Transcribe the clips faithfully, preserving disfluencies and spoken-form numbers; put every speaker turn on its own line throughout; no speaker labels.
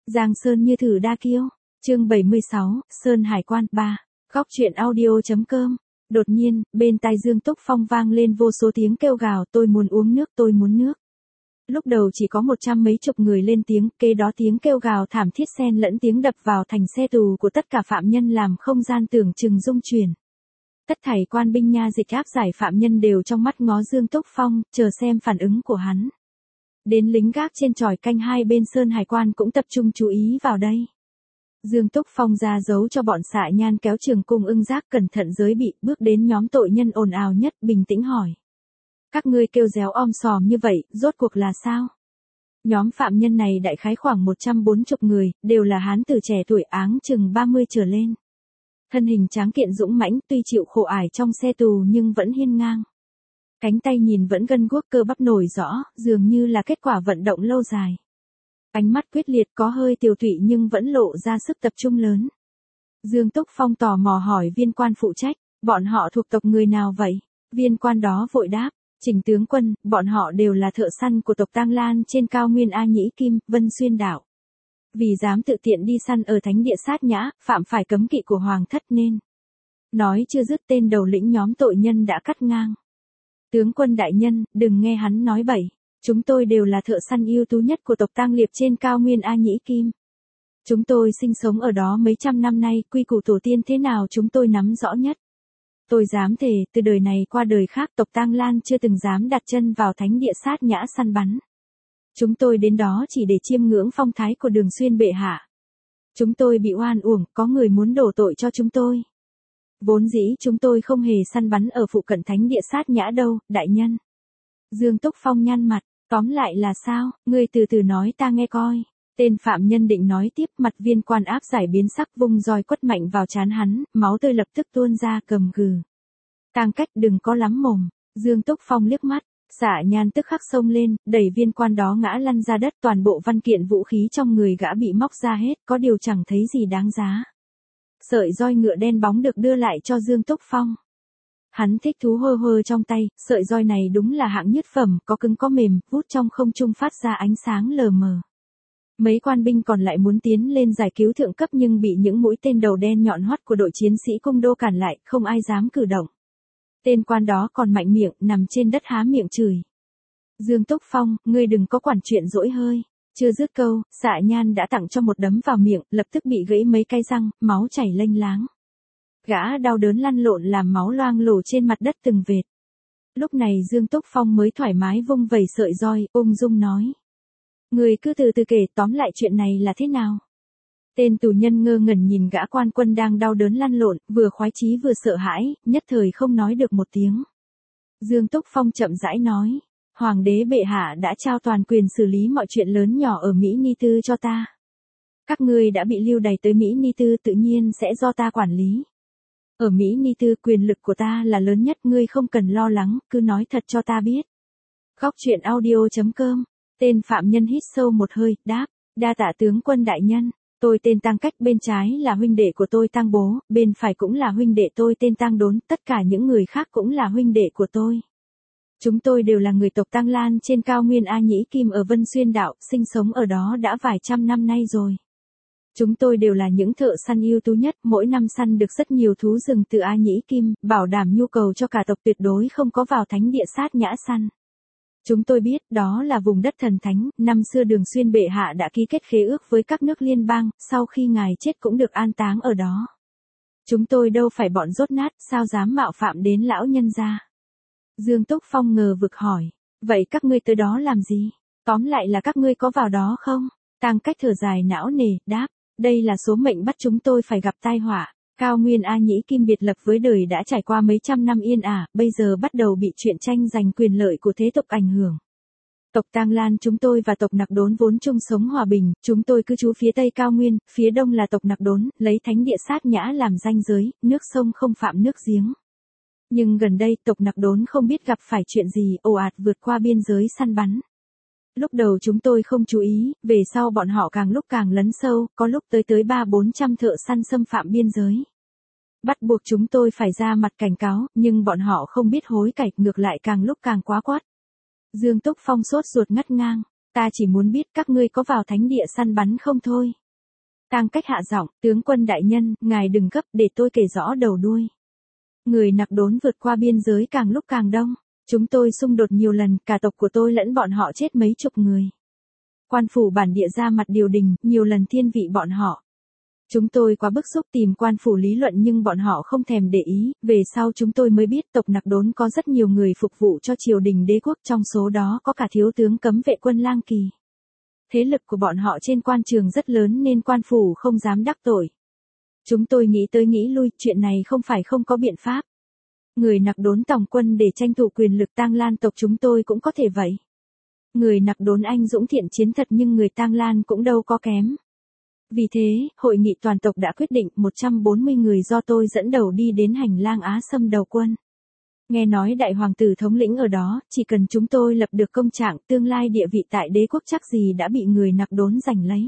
Giang Sơn như thử đa kiêu. Chương bảy mươi sáu, Sơn Hải Quan ba. Góc truyện audio.com. Đột nhiên, bên tai Dương Túc Phong vang lên vô số tiếng kêu gào, tôi muốn uống nước, tôi muốn nước. Lúc đầu chỉ có một trăm mấy chục người lên tiếng, kế đó tiếng kêu gào thảm thiết xen lẫn tiếng đập vào thành xe tù của tất cả phạm nhân làm không gian tưởng chừng rung chuyển. Tất thảy quan binh nha dịch áp giải phạm nhân đều trong mắt ngó Dương Túc Phong, chờ xem phản ứng của hắn. Đến lính gác trên chòi canh hai bên Sơn Hải Quan cũng tập trung chú ý vào đây. Dương Túc Phong ra dấu cho bọn xạ nhan kéo trường cung ưng giác cẩn thận giới bị, bước đến nhóm tội nhân ồn ào nhất, bình tĩnh hỏi. Các ngươi kêu réo om sòm như vậy, rốt cuộc là sao? Nhóm phạm nhân này đại khái khoảng một trăm bốn mươi người, đều là hán tử trẻ tuổi áng chừng ba mươi trở lên. Thân hình tráng kiện dũng mãnh, tuy chịu khổ ải trong xe tù nhưng vẫn hiên ngang. Cánh tay nhìn vẫn gân guốc cơ bắp nổi rõ, dường như là kết quả vận động lâu dài. Ánh mắt quyết liệt có hơi tiều tụy nhưng vẫn lộ ra sức tập trung lớn. Dương Túc Phong tò mò hỏi viên quan phụ trách, bọn họ thuộc tộc người nào vậy? Viên quan đó vội đáp, Trình tướng quân, bọn họ đều là thợ săn của tộc Tang Lan trên cao nguyên A Nhĩ Kim, Vân Xuyên đảo. Vì dám tự tiện đi săn ở thánh địa sát nhã, phạm phải cấm kỵ của hoàng thất nên. Nói chưa dứt tên đầu lĩnh nhóm tội nhân đã cắt ngang. Tướng quân đại nhân, đừng nghe hắn nói bậy. Chúng tôi đều là thợ săn ưu tú nhất của tộc Tang Liệp trên cao nguyên A Nhĩ Kim. Chúng tôi sinh sống ở đó mấy trăm năm nay, quy củ tổ tiên thế nào chúng tôi nắm rõ nhất. Tôi dám thề, từ đời này qua đời khác tộc Tang Lan chưa từng dám đặt chân vào thánh địa sát nhã săn bắn. Chúng tôi đến đó chỉ để chiêm ngưỡng phong thái của Đường Xuyên bệ hạ. Chúng tôi bị oan uổng, có người muốn đổ tội cho chúng tôi. Vốn dĩ chúng tôi không hề săn bắn ở phụ cận thánh địa sát nhã đâu, đại nhân. Dương Túc Phong nhăn mặt, tóm lại là sao, ngươi từ từ nói ta nghe coi. Tên phạm nhân định nói tiếp, mặt viên quan áp giải biến sắc, vung roi quất mạnh vào trán hắn, máu tươi lập tức tuôn ra, cầm gừ. Tang Cách đừng có lắm mồm. Dương Túc Phong liếc mắt, xạ nhan tức khắc xông lên, đẩy viên quan đó ngã lăn ra đất, toàn bộ văn kiện vũ khí trong người gã bị móc ra hết, có điều chẳng thấy gì đáng giá. Sợi roi ngựa đen bóng được đưa lại cho Dương Túc Phong. Hắn thích thú hơ hơ trong tay, sợi roi này đúng là hạng nhất phẩm, có cứng có mềm, vút trong không trung phát ra ánh sáng lờ mờ. Mấy quan binh còn lại muốn tiến lên giải cứu thượng cấp nhưng bị những mũi tên đầu đen nhọn hoắt của đội chiến sĩ cung đô cản lại, không ai dám cử động. Tên quan đó còn mạnh miệng, nằm trên đất há miệng chửi. Dương Túc Phong, ngươi đừng có quản chuyện dỗi hơi. Chưa dứt câu, xạ nhan đã tặng cho một đấm vào miệng, lập tức bị gãy mấy cái răng, máu chảy lênh láng. Gã đau đớn lăn lộn làm máu loang lổ trên mặt đất từng vệt. Lúc này Dương Túc Phong mới thoải mái vung vẩy sợi roi, ung dung nói. Người cứ từ từ kể, tóm lại chuyện này là thế nào? Tên tù nhân ngơ ngẩn nhìn gã quan quân đang đau đớn lăn lộn, vừa khoái chí vừa sợ hãi, nhất thời không nói được một tiếng. Dương Túc Phong chậm rãi nói. Hoàng đế bệ hạ đã trao toàn quyền xử lý mọi chuyện lớn nhỏ ở Mỹ Ni Tư cho ta. Các ngươi đã bị lưu đày tới Mỹ Ni Tư tự nhiên sẽ do ta quản lý. Ở Mỹ Ni Tư quyền lực của ta là lớn nhất, ngươi không cần lo lắng, cứ nói thật cho ta biết. Góc truyện audio.com. Tên phạm nhân hít sâu một hơi, đáp, đa tạ tướng quân đại nhân, tôi tên Tang Cách, bên trái là huynh đệ của tôi Tang Bố, bên phải cũng là huynh đệ tôi tên Tang Đốn, tất cả những người khác cũng là huynh đệ của tôi. Chúng tôi đều là người tộc Tang Lan trên cao nguyên A Nhĩ Kim ở Vân Xuyên đảo, sinh sống ở đó đã vài trăm năm nay rồi. Chúng tôi đều là những thợ săn ưu tú nhất, mỗi năm săn được rất nhiều thú rừng từ A Nhĩ Kim, bảo đảm nhu cầu cho cả tộc, tuyệt đối không có vào thánh địa sát nhã săn. Chúng tôi biết đó là vùng đất thần thánh, năm xưa Đường Xuyên bệ hạ đã ký kết khế ước với các nước liên bang, sau khi ngài chết cũng được an táng ở đó. Chúng tôi đâu phải bọn dốt nát, sao dám mạo phạm đến lão nhân gia. Dương Túc Phong ngờ vực hỏi, vậy các ngươi tới đó làm gì? Tóm lại là các ngươi có vào đó không? Tang Cách thở dài não nề, đáp, đây là số mệnh bắt chúng tôi phải gặp tai họa. Cao nguyên A Nhĩ Kim biệt lập với đời đã trải qua mấy trăm năm yên ả, bây giờ bắt đầu bị chuyện tranh giành quyền lợi của thế tộc ảnh hưởng. Tộc Tang Lan chúng tôi và tộc Nặc Đốn vốn chung sống hòa bình, chúng tôi cư trú phía tây cao nguyên, phía đông là tộc Nặc Đốn, lấy thánh địa sát nhã làm ranh giới, nước sông không phạm nước giếng. Nhưng gần đây tộc Nặc Đốn không biết gặp phải chuyện gì, ồ ạt vượt qua biên giới săn bắn. Lúc đầu chúng tôi không chú ý, về sau bọn họ càng lúc càng lấn sâu, có lúc tới tới ba bốn trăm thợ săn xâm phạm biên giới. Bắt buộc chúng tôi phải ra mặt cảnh cáo, nhưng bọn họ không biết hối cải, ngược lại càng lúc càng quá quát. Dương Túc Phong sốt ruột ngắt ngang, ta chỉ muốn biết các ngươi có vào thánh địa săn bắn không thôi. Tang Cách hạ giọng, tướng quân đại nhân, ngài đừng gấp, để tôi kể rõ đầu đuôi. Người Nặc Đốn vượt qua biên giới càng lúc càng đông. Chúng tôi xung đột nhiều lần, cả tộc của tôi lẫn bọn họ chết mấy chục người. Quan phủ bản địa ra mặt điều đình, nhiều lần thiên vị bọn họ. Chúng tôi quá bức xúc tìm quan phủ lý luận nhưng bọn họ không thèm để ý, về sau chúng tôi mới biết tộc Nặc Đốn có rất nhiều người phục vụ cho triều đình đế quốc, trong số đó có cả thiếu tướng cấm vệ quân Lang Kỳ. Thế lực của bọn họ trên quan trường rất lớn nên quan phủ không dám đắc tội. Chúng tôi nghĩ tới nghĩ lui, chuyện này không phải không có biện pháp. Người Nặc Đốn tòng quân để tranh thủ quyền lực, Tang Lan tộc chúng tôi cũng có thể vậy. Người Nặc Đốn anh dũng thiện chiến thật nhưng người Tang Lan cũng đâu có kém. Vì thế, hội nghị toàn tộc đã quyết định một trăm bốn mươi người do tôi dẫn đầu đi đến hành lang Á Sâm đầu quân. Nghe nói đại hoàng tử thống lĩnh ở đó, chỉ cần chúng tôi lập được công trạng, tương lai địa vị tại đế quốc chắc gì đã bị người Nặc Đốn giành lấy.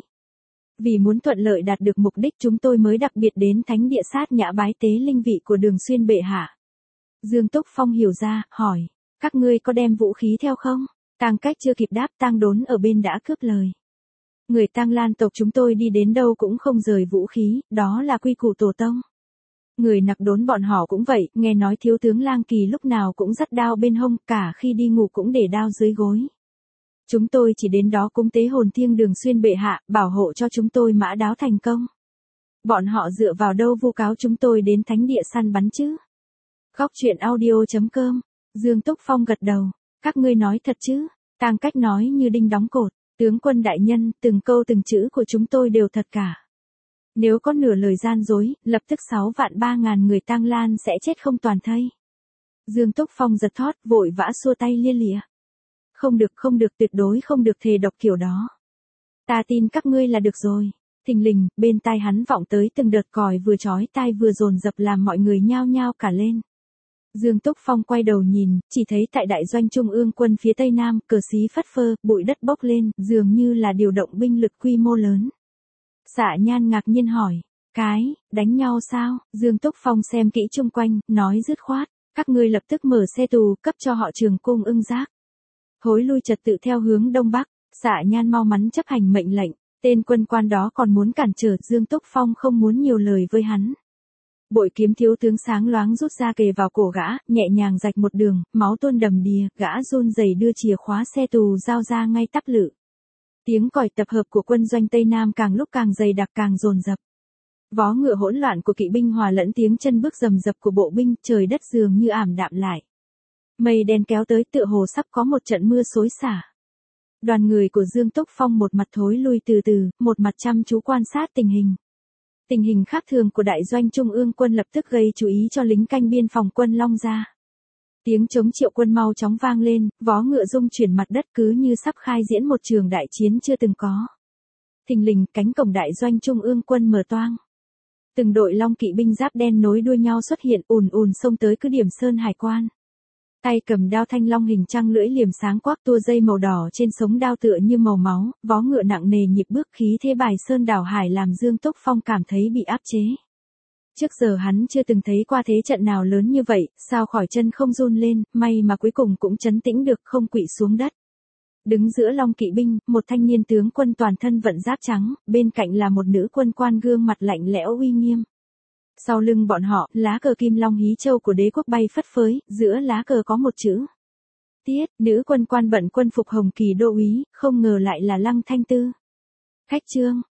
Vì muốn thuận lợi đạt được mục đích chúng tôi mới đặc biệt đến thánh địa sát nhã bái tế linh vị của Đường Xuyên bệ hạ. Dương Túc Phong hiểu ra, hỏi, các ngươi có đem vũ khí theo không? Tang Cách chưa kịp đáp, Tang Đốn ở bên đã cướp lời. Người Tang Lan tộc chúng tôi đi đến đâu cũng không rời vũ khí, đó là quy củ tổ tông. Người Nặc Đốn bọn họ cũng vậy, nghe nói thiếu tướng Lang Kỳ lúc nào cũng dắt đao bên hông, cả khi đi ngủ cũng để đao dưới gối. Chúng tôi chỉ đến đó cúng tế hồn thiêng Đường Xuyên bệ hạ, bảo hộ cho chúng tôi mã đáo thành công. Bọn họ dựa vào đâu vu cáo chúng tôi đến thánh địa săn bắn chứ? Góc truyện audio chấm com. Dương Túc Phong gật đầu. Các ngươi nói thật chứ? Tang Cách nói như đinh đóng cột. Tướng quân đại nhân, từng câu từng chữ của chúng tôi đều thật cả. Nếu có nửa lời gian dối, lập tức sáu vạn ba ngàn người Tang Lan sẽ chết không toàn thây. Dương Túc Phong giật thót, vội vã xua tay lia lịa. Không được, không được, tuyệt đối không được thề độc kiểu đó. Ta tin các ngươi là được rồi. Thình lình, bên tai hắn vọng tới từng đợt còi vừa chói tai vừa dồn dập làm mọi người nhao nhao cả lên. Dương Túc Phong quay đầu nhìn, chỉ thấy tại đại doanh trung ương quân phía tây nam, cờ xí phất phơ, bụi đất bốc lên, dường như là điều động binh lực quy mô lớn. Xạ Nhan ngạc nhiên hỏi, cái, đánh nhau sao? Dương Túc Phong xem kỹ chung quanh, nói dứt khoát, các ngươi lập tức mở xe tù, cấp cho họ Trường Cung Ưng Giác. Hối lui trật tự theo hướng đông bắc. Xạ Nhan mau mắn chấp hành mệnh lệnh, tên quân quan đó còn muốn cản trở, Dương Túc Phong không muốn nhiều lời với hắn. Bội kiếm thiếu tướng sáng loáng rút ra kề vào cổ gã, nhẹ nhàng rạch một đường, máu tuôn đầm đìa, gã run rẩy đưa chìa khóa xe tù giao ra ngay tắp lự. Tiếng còi tập hợp của quân doanh Tây Nam càng lúc càng dày đặc càng dồn dập. Vó ngựa hỗn loạn của kỵ binh hòa lẫn tiếng chân bước rầm rập của bộ binh, trời đất dường như ảm đạm lại. Mây đen kéo tới tựa hồ sắp có một trận mưa xối xả. Đoàn người của Dương Túc Phong một mặt thối lui từ từ, một mặt chăm chú quan sát tình hình. Tình hình khác thường của đại doanh trung ương quân lập tức gây chú ý cho lính canh biên phòng quân Long Gia. Tiếng chống triệu quân mau chóng vang lên, vó ngựa rung chuyển mặt đất cứ như sắp khai diễn một trường đại chiến chưa từng có. Thình lình, cánh cổng đại doanh trung ương quân mở toang. Từng đội long kỵ binh giáp đen nối đuôi nhau xuất hiện ùn ùn xông tới cứ điểm Sơn Hải Quan. Tay cầm đao thanh long hình trăng lưỡi liềm sáng quắc, tua dây màu đỏ trên sống đao tựa như màu máu, vó ngựa nặng nề nhịp bước khí thế bài sơn đảo hải làm Dương Túc Phong cảm thấy bị áp chế. Trước giờ hắn chưa từng thấy qua thế trận nào lớn như vậy, sao khỏi chân không run lên, may mà cuối cùng cũng trấn tĩnh được, không quỵ xuống đất. Đứng giữa long kỵ binh, một thanh niên tướng quân toàn thân vận giáp trắng, bên cạnh là một nữ quân quan gương mặt lạnh lẽo uy nghiêm. Sau lưng bọn họ, lá cờ kim long hí châu của đế quốc bay phất phới, giữa lá cờ có một chữ. Tiết, nữ quân quan bận quân phục hồng kỳ đô úy, không ngờ lại là Lăng Thanh Tư. Khách trương,